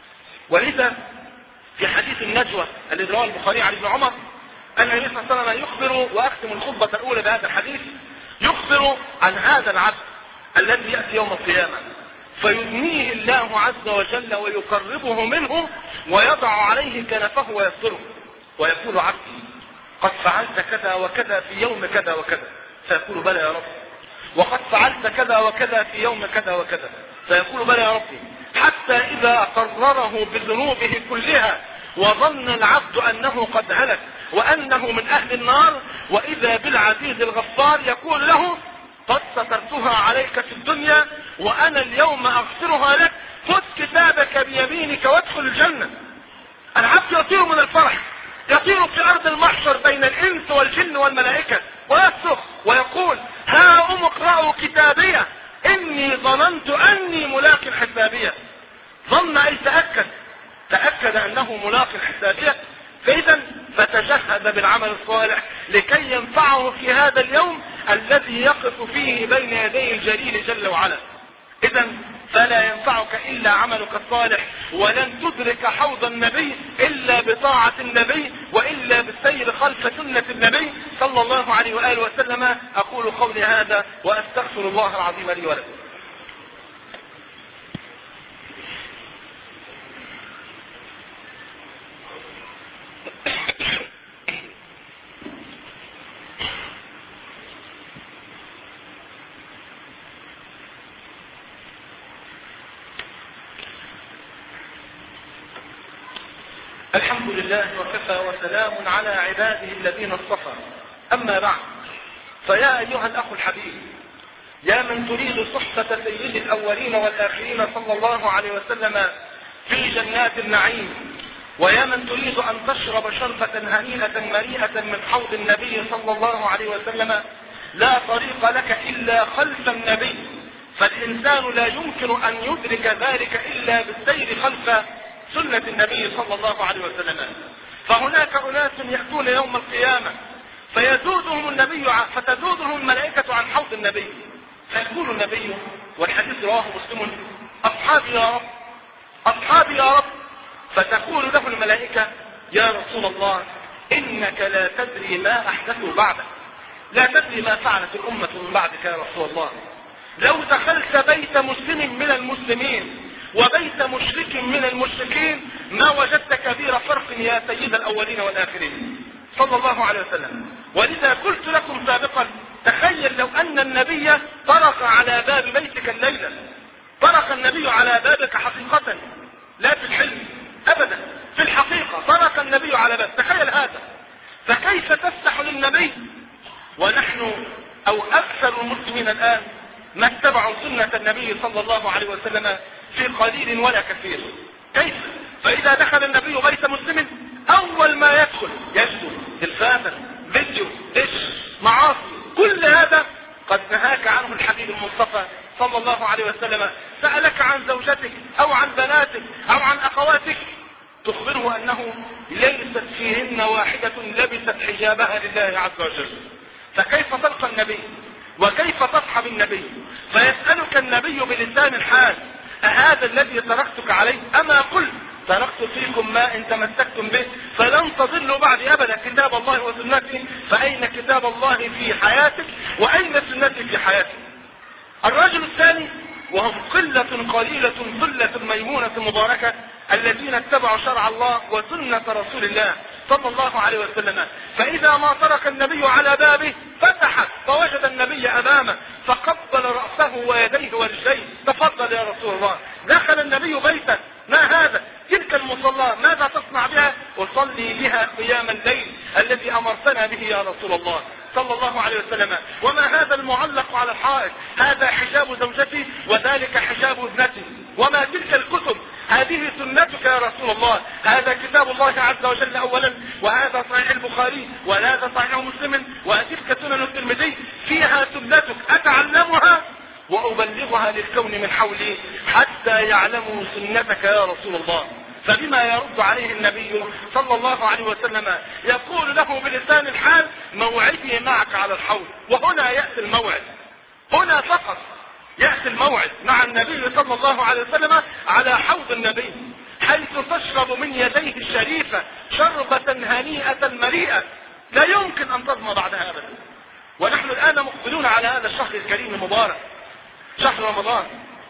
[SPEAKER 1] ولذا في حديث النجوى الذي رواه البخاري عن ابن عمر أن النبي صلى الله عليه وسلم يخبر، وأختم الخطبة الأولى بهذا الحديث، يخبر عن هذا العبد الذي يأتي يوم القيامة فيدنيه الله عز وجل ويقربه منه ويضع عليه كنفه ويستره ويقول: عبدي قد فعلت كذا وكذا في يوم كذا وكذا، فيقول: بلى يا رب. وقد فعلت كذا وكذا في يوم كذا وكذا، فيقول: بلى يا ربي. حتى إذا قرره بذنوبه كلها وظن العبد أنه قد هلك وأنه من أهل النار، وإذا بالعزيز الغفار يقول له: قد سترتها عليك في الدنيا وأنا اليوم أغفرها لك، خذ كتابك بيمينك وادخل الجنة. العبد يطير من الفرح، يطير في أرض المحشر بين الإنس والجن والملائكة ويصرخ ويقول: ها أم اقرأوا كتابية إني ظننت أني ملاق حسابية. ظن أي تأكد، تأكد أنه ملاق حسابية. فإذا فتجهد بالعمل الصالح لكي ينفعه في هذا اليوم الذي يقف فيه بين يدي الجليل جل وعلا. إذا فلا ينفعك إلا عملك الصالح، ولن تدرك حوض النبي إلا بطاعة النبي وإلا بالسير خلف سنة النبي صلى الله عليه وآله وسلم. أقول قولي هذا وأستغفر الله العظيم لي ولكم. الحمد لله وكفى وسلام على عباده الذين اصطفى. أما بعد، فيا أيها الأخ الحبيب، يا من تريد صحبة سيد الأولين والآخرين صلى الله عليه وسلم في جنات النعيم، ويا من تريد أن تشرب شربة هنيئة مريئة من حوض النبي صلى الله عليه وسلم، لا طريق لك إلا خلف النبي، فالإنسان لا يمكن أن يدرك ذلك إلا بالسير خلف سنة النبي صلى الله عليه وسلم. فهناك أناس يأتون يوم القيامة فيزودهم النبي فتزودهم الملائكة عن حوض النبي، فيقول النبي، والحديث رواه مسلم: أصحابي يا رب، أصحابي يا رب. فتقول له الملائكة: يا رسول الله، إنك لا تدري ما أحدثوا بعدك، لا تدري ما فعلت الأمة من بعدك يا رسول الله. لو دخلت بيت مسلم من المسلمين وبيت مشرك من المشركين ما وجدت كبير فرق يا سيد الأولين والآخرين صلى الله عليه وسلم. ولذا قلت لكم سابقا: تخيل لو أن النبي طرق على باب بيتك الليلة، طرق النبي على بابك حقيقة، لا في الحلم أبدا، في الحقيقة طرق النبي على باب. تخيل هذا، فكيف تفتح للنبي ونحن أو أكثر المسلمين الآن ما اتبعوا سنة النبي صلى الله عليه وسلم في قليل ولا كثير. كيف؟ فإذا دخل النبي بيت مسلم أول ما يدخل يجد تلفازا، فيديو، دش، معاصي، كل هذا قد نهاك عنه الحبيب المصطفى صلى الله عليه وسلم. سألك عن زوجتك أو عن بناتك أو عن أخواتك، تخبره أنه ليست فيهن واحدة لبست حجابها لله عز وجل. فكيف تلقى النبي وكيف تصحب النبي؟ فيسألك النبي بلسان الحال: أهذا الذي تركتك عليه؟ أما قلت تركت فيكم ما إن تمسكتم به فلن تضلوا بعد أبدا كتاب الله وسنتي. فأين كتاب الله في حياتك وأين سنتي في حياتك؟ الرجل الثاني، وهم قلة قليلة ثلة ميمونة مباركة، الذين اتبعوا شرع الله وسنة رسول الله صلى الله عليه وسلم. فإذا ما ترك النبي على بابه فتحت فوجد النبي أمامه فقبل رأسه ويديه ورجليه: تفضل يا رسول الله. دخل النبي بيتا: ما هذا؟ تلك المصلى ماذا تصنع بها؟ أصلي بها قيام الليل الذي أمرتنا به يا رسول الله صلى الله عليه وسلم. وما هذا المعلق على الحائط؟ هذا حجاب زوجتي وذلك حجاب ابنتي. وما تلك الكتب؟ هذه سنتك يا رسول الله. هذا كتاب الله عز وجل أولا، وهذا صحيح البخاري، وهذا صحيح مسلم، وتلك سنن الترمذي، فيها سنتك أتعلمها وأبلغها للكون من حولي حتى يعلموا سنتك يا رسول الله. فبما يرد عليه النبي صلى الله عليه وسلم؟ يقول له بلسان الحال: موعدي معك على الحوض. وهنا يأتي الموعد، هنا فقط يأتي الموعد مع النبي صلى الله عليه وسلم على حوض النبي، حيث تشرب من يديه الشريفة شربة هنيئة مريئة لا يمكن أن تضمى بعدها أبدا. ونحن الآن مقبلون على هذا الشهر الكريم المبارك، شهر رمضان،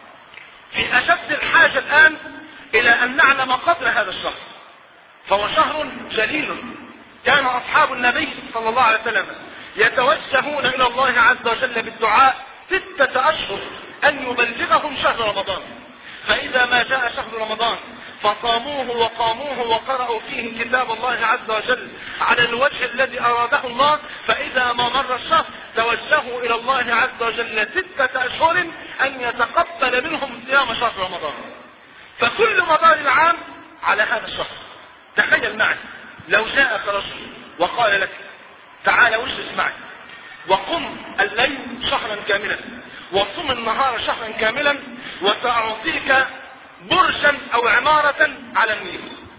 [SPEAKER 1] في أشد الحاجة الآن إلى أن نعلم قدر هذا الشهر، فهو شهر جليل. كان أصحاب النبي صلى الله عليه وسلم يتوجهون إلى الله عز وجل بالدعاء ستة أشهر أن يبلغهم شهر رمضان. فإذا ما جاء شهر رمضان فصاموه وقاموه وقرأوا فيه كتاب الله عز وجل على الوجه الذي أراده الله، فإذا ما مر الشهر توجهوا إلى الله عز وجل ستة أشهر أن يتقبل منهم صيام شهر رمضان. فكل مدار العام على هذا الشهر. تخيل معي لو جاءك رجل وقال لك: تعال واجلس معي وقم الليل شهرا كاملا وصم النهار شهرا كاملا وسأعطيك برجا أو عمارة على النيل.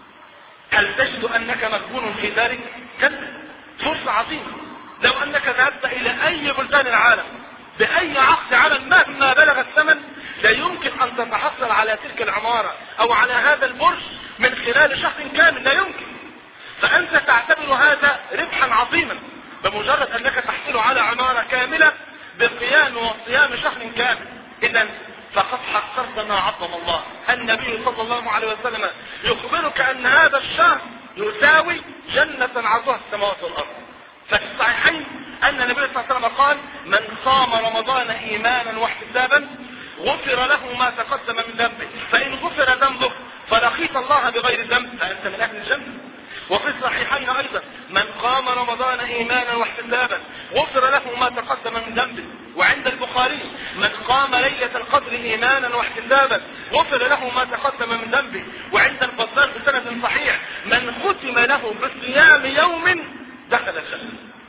[SPEAKER 1] هل تجد أنك مغبون في ذلك؟ كلا، فرصة عظيمة. لو أنك ذهبت إلى أي بلدان العالم بأي عقد عمل مهما بلغ الثمن لا يمكن أن تتحصل على تلك العمارة أو على هذا البرج من خلال شهر كامل، لا يمكن. فأنت تعتبر هذا ربحا عظيما بمجرد أنك تحصل على عمارة كاملة بقيام وصيام شهر كامل. إذن فقد حقرت ما عظم الله. النبي صلى الله عليه وسلم يخبرك أن هذا الشهر يساوي جنة عرضها السماوات والأرض. ففي الصحيحين أن النبي صلى الله عليه وسلم قال: من صام رمضان إيمانا واحتسابا غفر له ما تقدم من ذنبه، فإن غفر ذنبه فلقيت الله بغير ذنب فأنت من أهل الجنة. وفي الصحيحين أيضا من قام رمضان إيمانا واحتسابا غفر له ما تقدم من ذنبه. وعند البخاري من قام ليلة القدر إيمانا واحتسابا غفر له ما تقدم من ذنبه. وعند البزار بسند صحيح من ختم له بصيام يوم دخل الجنة.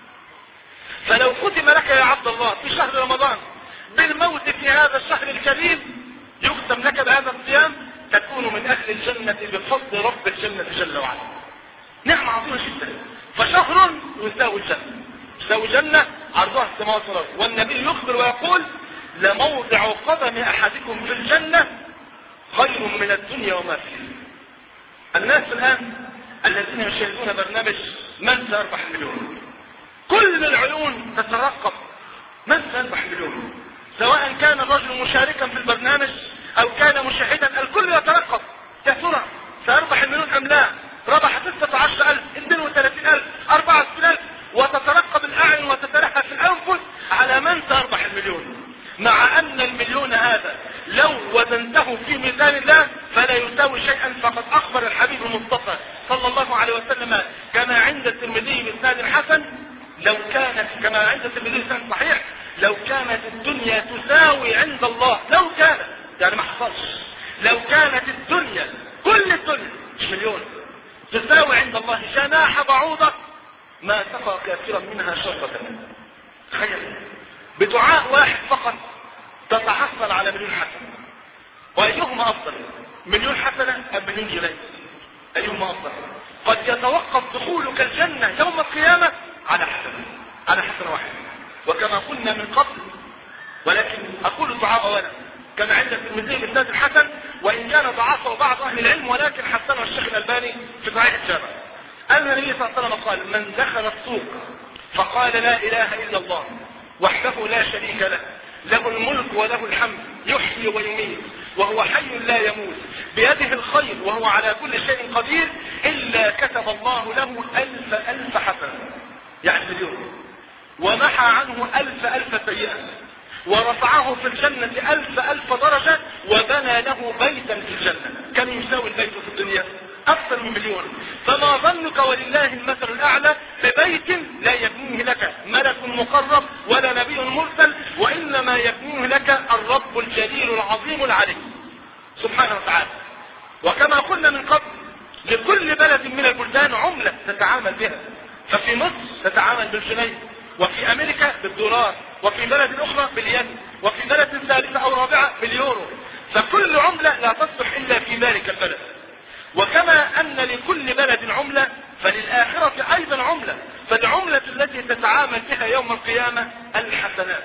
[SPEAKER 1] فلو ختم لك يا عبد الله في شهر رمضان بالموت في هذا الشهر الكريم يختم لك بهذا الصيام تكون من أهل الجنة بفضل رب الجنة جل وعلا. نعمة عظيمة جدا. فشهر يساوي الجنة، يساوي جنة عرضها السماوات والأرض. والنبي يخبر ويقول لموضع قدم أحدكم في الجنة خير من الدنيا وما فيها. الناس الآن الذين يشاهدون برنامج من سيربح المليون كل العيون تترقب من سيربح المليون، سواء كان الرجل مشاركا في البرنامج أو كان مشاهدا، الكل يترقب يا ترى سيربح المليون أم لا. ربح ستة عشر ألف، اثنين وثلاثين ألف، أربعة وستين ألف، وتترقب الأعين وتتلهف الأنفس على من سيربح المليون، مع أن المليون هذا لو وزنته في ميزان الله فلا يساوي شيئا. فقد أخبر الحبيب المصطفى صلى الله عليه وسلم كما عند الترمذي بإسناد حسن لو كانت كما عند الترمذي بإسناد صحيح لو كانت الدنيا تساوي عند الله، لو كانت يعني ما حصلش، لو كانت الدنيا كل الدنيا مش مليون تساوي عند الله جناح بعوضة ما سقى كثيرا منها شربة. تخيل بدعاء واحد فقط تتحصل على مليون حسنة. وأيهما أفضل، مليون حسنة أم مليون جنيه؟ أيهما أفضل؟ قد يتوقف دخولك الجنة يوم القيامة على حسنة، على حسنة واحدة. وكما قلنا من قبل، ولكن أقول الدعاء أولا كما عند الترمذي بإسناد الحسن، وإن كان ضعفه بعض أهل العلم ولكن حسنه الشيخ الألباني في صحيح الجامع. أن النبي صلى الله عليه وسلم قال من دخل السوق فقال لا إله إلا الله وحده لا شريك له له الملك وله الحمد يحيي ويميت وهو حي لا يموت بيده الخير وهو على كل شيء قدير إلا كتب الله له ألف ألف حسنة، يعني مليون، ومحى عنه ألف ألف سيئة، ورفعه في الجنة ألف ألف درجة، وبنى له بيتا في الجنة. كم يساوي البيت في الدنيا؟ أكثر من مليون. فما ظنك ولله المثل الأعلى ببيت لا يبنيه لك ملك مقرب ولا نبي مرسل، وإنما يبنيه لك الرب الجليل العظيم العليم سبحانه وتعالى. وكما قلنا من قبل لكل بلد من البلدان عملة تتعامل بها، ففي مصر تتعامل بالجنيه، وفي أمريكا بالدولار، وفي بلد أخرى بالين، وفي بلد ثالثة أو رابعة باليورو. فكل عملة لا تصلح إلا في ذلك البلد. وكما أن لكل بلد عملة فللآخرة أيضا عملة. فالعملة التي تتعامل بها يوم القيامة الحسنات.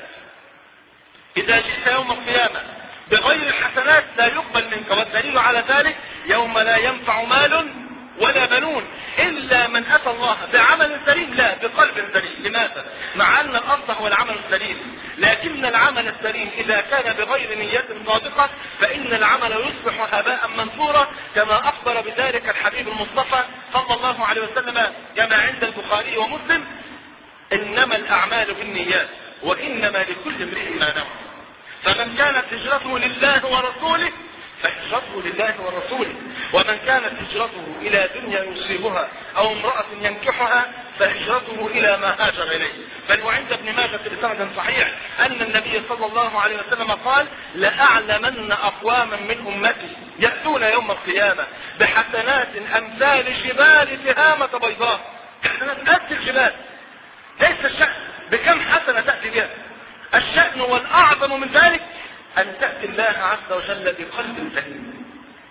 [SPEAKER 1] إذا جئت يوم القيامة بغير الحسنات لا يقبل منك. والدليل على ذلك يوم لا ينفع مال ولا بنون إلا من أتى الله بعمل سليم، لا بقلب سليم. لماذا؟ مع أن الأصل هو العمل السليم، لكن العمل السليم إذا كان بغير نية صادقة فإن العمل يصبح هباء منثورا، كما أخبر بذلك الحبيب المصطفى صلى الله عليه وسلم كما عند البخاري ومسلم إنما الأعمال بالنيات وإنما لكل امرئ ما نوى. فمن كانت هجرته لله ورسوله فهجرته لله ورسوله، ومن كانت هجرته إلى دنيا يصيبها أو امرأة ينكحها فهجرته إلى ما هاجر إليه. بل وعند ابن ماجه بسند صحيح أن النبي صلى الله عليه وسلم قال لأعلمن أقواما من أمتي يأتون يوم القيامة بحسنات أمثال جبال تهامة بيضاء. حسنات قد الجبال، ليس الشأن بكم حسنة تأتي بها، الشأن والأعظم من ذلك أن تأتي الله عز وجل بقلب سليم.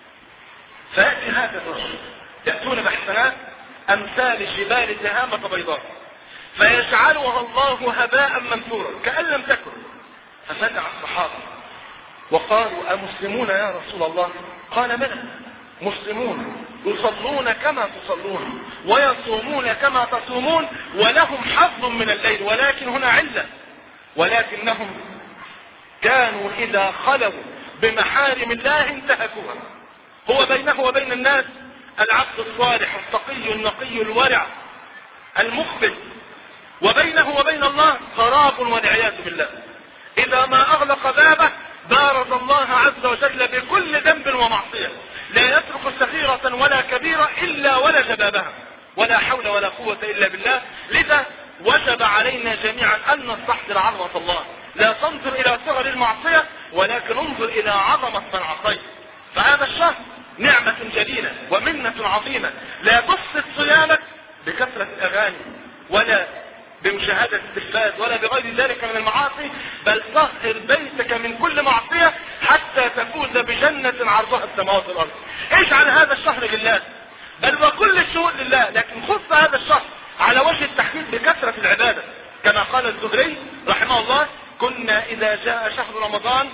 [SPEAKER 1] فيأتي هذا الرجل يأتون بحسنات أمثال جبال تهامة بيضاء فيجعلها الله هباء منثورا كأن لم تكن. ففتح الصحابة وقالوا أمسلمون يا رسول الله؟ قال بلى، مسلمون يصلون كما تصلون ويصومون كما تصومون ولهم حظ من الليل، ولكن هنا علة، ولكنهم كانوا إذا خلوا بمحارم الله انتهكوها. هو بينه وبين الناس العبد الصالح التقي النقي الورع المخبت، وبينه وبين الله خراب والعياذ بالله. إذا ما أغلق بابه بارز الله عز وجل بكل ذنب ومعصية. لا يترك صغيرة ولا كبيرة إلا ولج بابها، ولا حول ولا قوة إلا بالله. لذا وجب علينا جميعا أن نستحضر عظمة الله، لا تنظر إلى صغر المعصية ولكن انظر إلى عظمة من عصيت. فهذا الشهر نعمة جليلة ومنة عظيمة، لا تفسد صيامك بكثرة الأغاني ولا بمشاهدة التلفاز ولا بغير ذلك من المعاصي، بل طهر بيتك من كل معصية حتى تفوز بجنة عرضها السماوات والأرض. اجعل هذا الشهر لله، بل وكل الشهور لله، لكن خص هذا الشهر على وجه التحديد بكثرة العبادة، كما قال الزهري رحمه الله: كنا إذا جاء شهر رمضان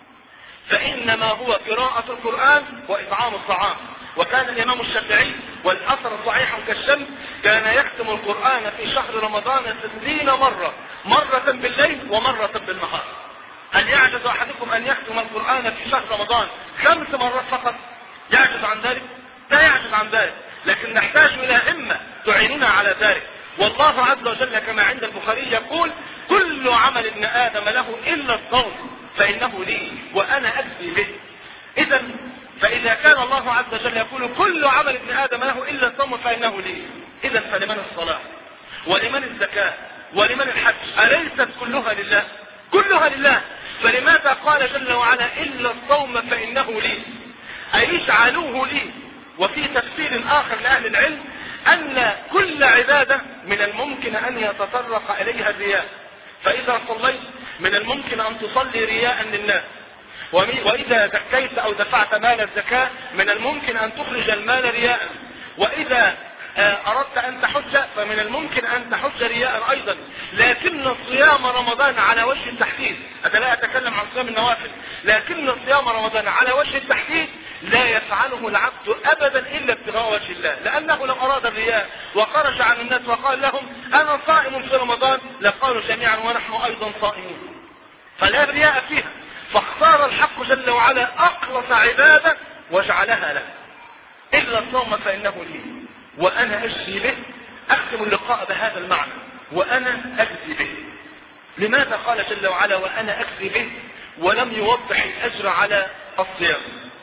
[SPEAKER 1] فإنما هو قراءة القرآن وإطعام الطعام. وكان الإمام الشافعي والأثر صحيح كالشمس كان يختم القرآن في شهر رمضان ستين مرة، مرة بالليل ومرة بالنهار. هل يعجز أحدكم أن يختم القرآن في شهر رمضان خمس مرات فقط؟ يعجز عن ذلك؟ لا يعجز عن ذلك، لكن نحتاج إلى همة تعيننا على ذلك. والله عز وجل كما عند البخاري يقول: كل عمل ابن آدم له إلا الصوم فإنه لي وأنا أجزي به. إذا فإذا كان الله عز وجل يقول كل عمل ابن آدم له إلا الصوم فإنه لي، إذا فلمن الصلاة ولمن الزكاة ولمن الحج؟ أليست كلها لله؟ كلها لله. فلماذا قال جل وعلا إلا الصوم فإنه لي؟ أي اجعلوه لي. وفي تفسير آخر لأهل العلم أن كل عبادة من الممكن أن يتطرق إليها الرياء، فإذا صليت من الممكن أن تصلي رياء للناس، وإذا زكيت أو دفعت مال الزكاة من الممكن أن تخرج المال رياء، وإذا أردت أن تحج فمن الممكن أن تحج رياء أيضا. لكن صيام رمضان على وجه التحديد، أنا لا أتكلم عن صيام النوافل، لكن صيام رمضان على وجه التحديد لا يفعله العبد أبدا إلا ابتغاء وجه الله، لأنه لو أراد الرياء وخرج عن الناس وقال لهم أنا صائم في رمضان لقالوا جميعا ونحن أيضا صائمون، فلا رياء فيها. فاختار الحق جل وعلا أخلص عبادة وجعلها له. إلا الصوم فإنه لي وأنا أجزي به. أختم اللقاء بهذا المعنى: وأنا أجزي به. لماذا قال جل وعلا وأنا أجزي به ولم يوضح الأجر على الصيام؟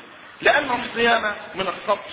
[SPEAKER 1] لأن الصيام من الصبر،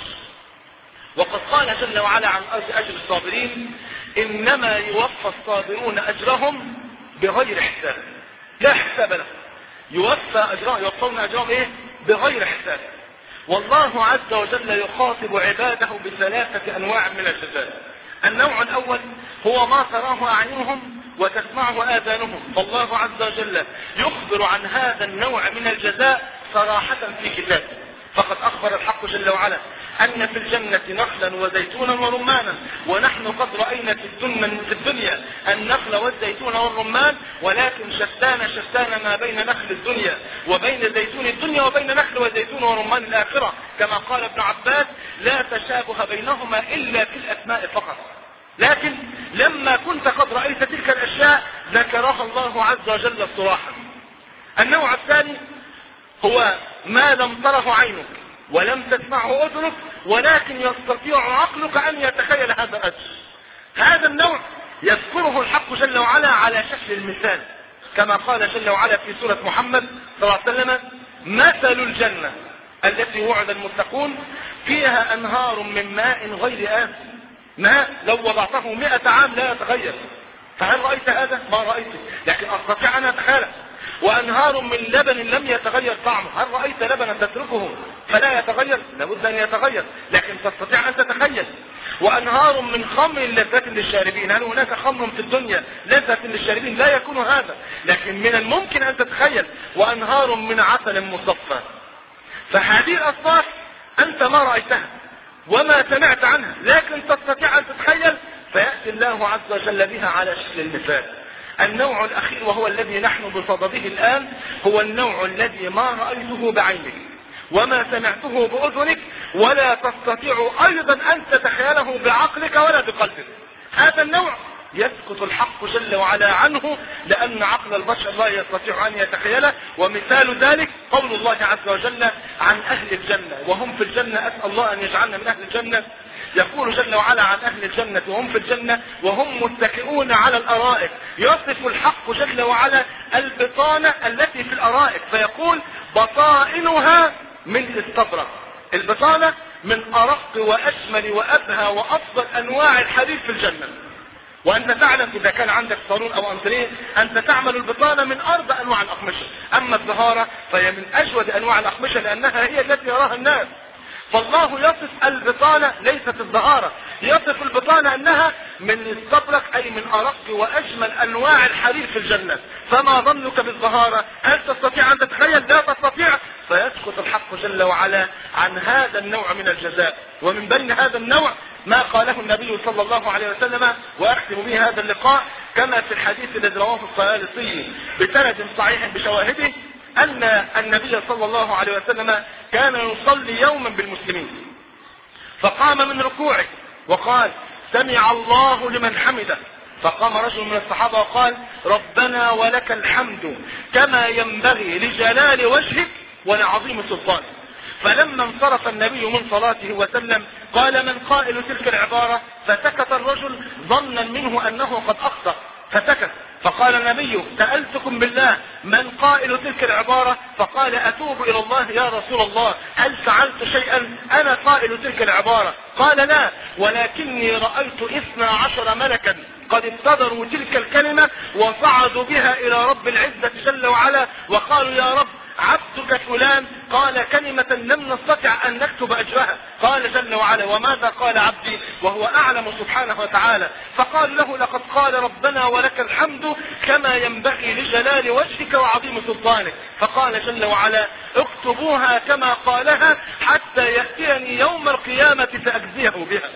[SPEAKER 1] وقد قال جل وعلا عن أجر الصابرين: إنما يوفى الصابرون أجرهم بغير حساب. لا حساب له، يوفى أجرهم، يوفون أجرهم إيه؟ بغير حساب. والله عز وجل يخاطب عباده بثلاثة أنواع من الجزاء. النوع الأول هو ما تراه أعينهم وتسمعه آذانهم، فالله عز وجل يخبر عن هذا النوع من الجزاء صراحة في كتابه. فقد أخبر الحق جل وعلا أن في الجنة نخلا وزيتونا ورمانا، ونحن قد رأينا في الدنيا النخل والزيتون والرمان، ولكن شتان شتان ما بين نخل الدنيا وبين زيتون الدنيا وبين نخل وزيتون ورمان الآخرة، كما قال ابن عباس: لا تشابه بينهما إلا في الأسماء فقط. لكن لما كنت قد رأيت تلك الأشياء ذكرها الله عز وجل صراحة. النوع الثاني هو ما لم تره عينك ولم تسمعه أذنك ولكن يستطيع عقلك أن يتخيل هذا الأجر. هذا النوع يذكره الحق جل وعلا على شكل المثال، كما قال جل وعلا في سورة محمد صلى الله عليه وسلم: مثل الجنة التي وعد المتقون فيها أنهار من ماء غير آسن. ماء لو وضعته مئة عام لا يتغير. فهل رأيت هذا؟ ما رأيته، لكن أستطيع أن أتخيله. وأنهار من لبن لم يتغير طعمه. هل رأيت لبنا تتركه فلا يتغير؟ لابد أن يتغير، لكن تستطيع أن تتخيل. وأنهار من خمر لذة للشاربين. هل هناك خمر في الدنيا لذة للشاربين؟ لا يكون هذا، لكن من الممكن أن تتخيل. وأنهار من عسل مصفى. فهذه الأصناف أنت ما رأيتها وما سمعت عنها، لكن تستطيع أن تتخيل، فيأتي الله عز وجل بها على شكل المثال. النوع الأخير وهو الذي نحن بصدده الآن هو النوع الذي ما رأيته بعينك وما سمعته بأذنك ولا تستطيع أيضا أن تتخيله بعقلك ولا بقلبك. هذا النوع يسكت الحق جل وعلا عنه، لأن عقل البشر لا يستطيع أن يتخيله. ومثال ذلك قول الله عز وجل عن أهل الجنة وهم في الجنة. أسأل الله أن يجعلنا من أهل الجنة. يقول جل وعلا عن أهل الجنة وهم في الجنة وهم متكئون على الأرائك. يصف الحق جل وعلا البطانة التي في الأرائك، فيقول: بطائنها من استبرق.
[SPEAKER 2] البطانة من أرق وأجمل وأبهى وأفضل أنواع الحرير في الجنة. وأنت تعلم إذا كان عندك صالون أو أنتريه أنت تعمل البطانة من أرض أنواع الأقمشة. أما الزهارة فهي من أجود أنواع الأقمشة لأنها هي التي يراها الناس. فالله يصف البطانة ليست الزهارة، يصف البطانة أنها من الاستبرق أي من أرق وأجمل أنواع الحرير في الجنة. فما ظنك بالزهارة؟ هل تستطيع أن تتخيل؟ لا تستطيع. فيسكت الحق جل وعلا عن هذا النوع من الجزاء. ومن بين هذا النوع ما قاله النبي صلى الله عليه وسلم، وأختم به هذا اللقاء كما في الحديث الذي رواه الطيالسي بسند صحيح بشواهده، أن النبي صلى الله عليه وسلم كان يصلي يوما بالمسلمين فقام من ركوعه وقال سمع الله لمن حمده، فقام رجل من الصحابة وقال ربنا ولك الحمد كما ينبغي لجلال وجهك ولعظيم سلطانك. فلما انصرف النبي من صلاته وسلم قال من قائل تلك العبارة؟ فسكت الرجل ظنا منه أنه قد أخطأ فسكت. فقال النبي سألتكم بالله من قائل تلك العبارة؟ فقال أتوب إلى الله يا رسول الله، هل فعلت شيئا أنا قائل تلك العبارة؟ قال لا، ولكني رأيت اثنا عشر ملكا قد ابتدروا تلك الكلمة وصعدوا بها إلى رب العزة جل وعلا وقالوا يا رب عبدك فلان قال كلمة لم نستطع أن نكتب أجرها. قال جل وعلا وماذا قال عبدي وهو أعلم سبحانه وتعالى؟ فقال له لقد قال ربنا ولك الحمد كما ينبغي لجلال وجهك وعظيم سلطانك. فقال جل وعلا اكتبوها كما قالها حتى يأتيني يوم القيامة فأجزيه بها.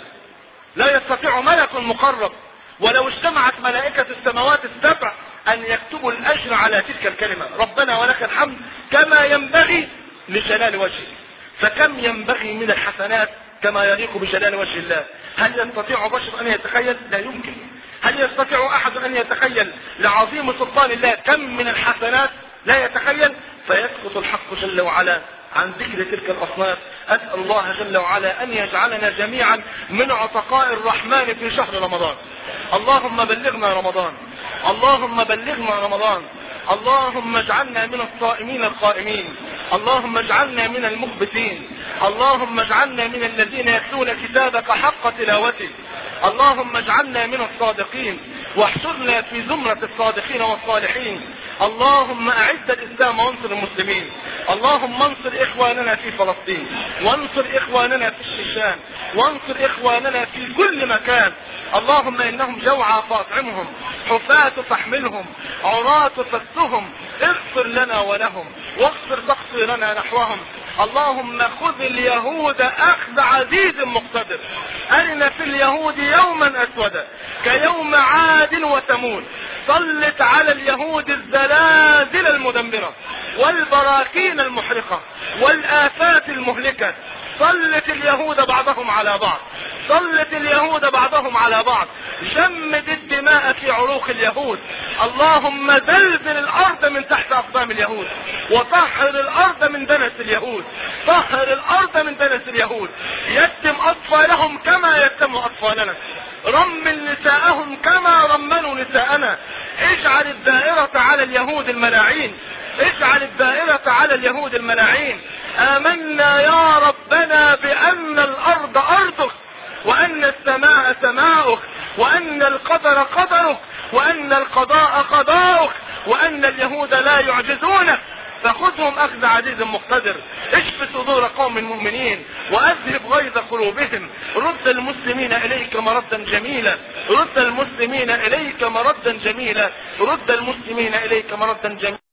[SPEAKER 2] لا يستطيع ملك مقرب ولو اجتمعت ملائكة السماوات السبع أن يكتبوا الأجر على تلك الكلمة ربنا ولك الحمد كما ينبغي لجلال وجهك. فكم ينبغي من الحسنات كما يليق بجلال وجه الله. هل يستطيع بشر أن يتخيل؟ لا يمكن. هل يستطيع أحد أن يتخيل لعظيم سلطان الله كم من الحسنات؟ لا يتخيل. فيسقط الحق جل وعلا عن ذكر تلك الأصناف. أسأل الله جل وعلا أن يجعلنا جميعا من عتقاء الرحمن في شهر رمضان. اللهم بلغنا رمضان، اللهم بلغنا رمضان، اللهم اجعلنا من الصائمين القائمين، اللهم اجعلنا من المخبتين، اللهم اجعلنا من الذين يتلون كتابك حق تلاوته، اللهم اجعلنا من الصادقين واحشرنا في زمرة الصادقين والصالحين. اللهم اعز الاسلام وانصر المسلمين، اللهم انصر اخواننا في فلسطين، وانصر اخواننا في الشيشان، وانصر اخواننا في كل مكان. اللهم انهم جوعى فاطعمهم، حفاة فاحملهم، عراة فسهم، اغفر لنا ولهم واغفر تقصيرنا نحوهم. اللهم خذ اليهود اخذ عزيز مقتدر، ارنا في اليهود يوما اسودا كيوم عاد وثمود، سلط على اليهود الزلازل المدمرة والبراكين المحرقة والآفات المهلكة. سلط اليهود بعضهم على بعض، سلط اليهود بعضهم على بعض، جمد الدماء في عروق اليهود. اللهم زلزل الارض من تحت اقدام اليهود، وطهر الارض من دنس اليهود، طهر الارض من دنس اليهود. يتم اطفالهم كما يتم اطفالنا، رمل نساءهم كما رملوا نساءنا. اجعل الدائرة على اليهود الملاعين، اجعل الدائرة على اليهود الملاعين. آمنا يا ربنا بأن الأرض أرضك، وأن السماء سماؤك، وأن القدر قدرك، وأن القضاء قضاؤك، وأن اليهود لا يعجزونك. فخذهم أخذ عزيز مقتدر، اشف صدور قوم مؤمنين وأذهب غيظ قلوبهم. رد المسلمين إليك مردا جميلا، رد المسلمين إليك مردا جميلا، رد المسلمين إليك مردا جميلا.